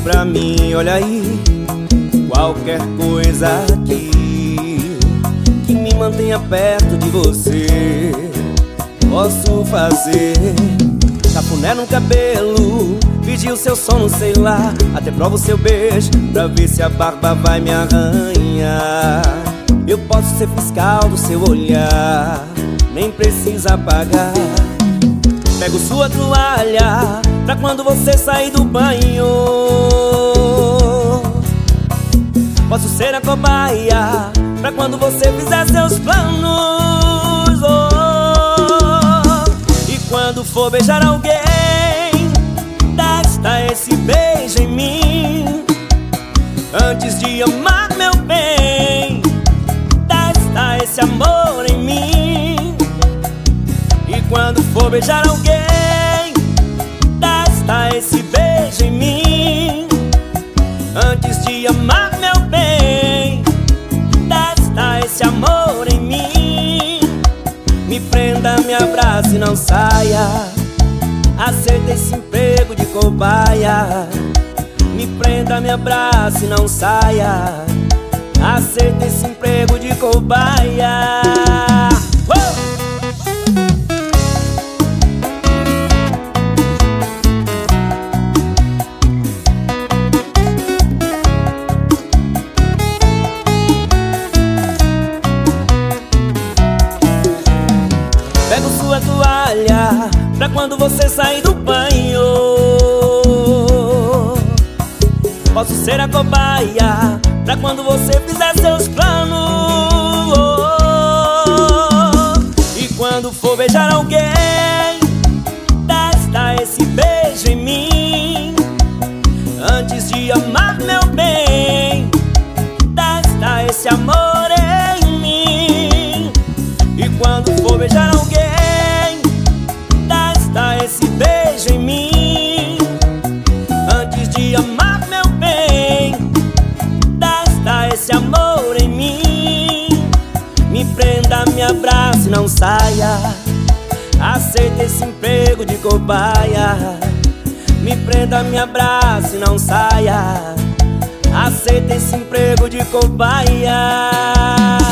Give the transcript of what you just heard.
pra mim, olha aí. Qualquer coisa aqui que me mantenha perto de você, posso fazer. Cafuné no cabelo, pedir o seu sono, sei lá. Até provo o seu beijo, pra ver se a barba vai me arranhar. Eu posso ser fiscal do seu olhar, nem precisa pagar. Pego sua toalha, pra quando você sair do banho. Posso ser a cobaia, pra quando você fizer seus planos. E quando for beijar alguém, testa esse beijo em mim. Antes de amar, meu bem, testa esse amor em mim. E quando for beijar alguém, testa esse beijo em mim. Antes de amar, meu bem, testa esse amor em mim. Me prenda, me abrace e não saia. Aceita esse emprego de cobaia. Me prenda, me abrace e não saia. Aceita esse emprego de cobaia. Pego sua toalha, pra quando você sair do banho. Posso ser a cobaia, pra quando você fizer seus planos. E quando for beijar alguém, testa esse beijo em mim. Antes de amar, meu bem, testa esse amor em mim. E quando for beijar alguém, testa esse beijo em mim. Antes de amar, meu bem, testa esse amor em mim. Me prenda, me abrace e não saia. Aceita esse emprego de cobaia. Me prenda, me abrace e não saia. Aceita esse emprego de cobaia.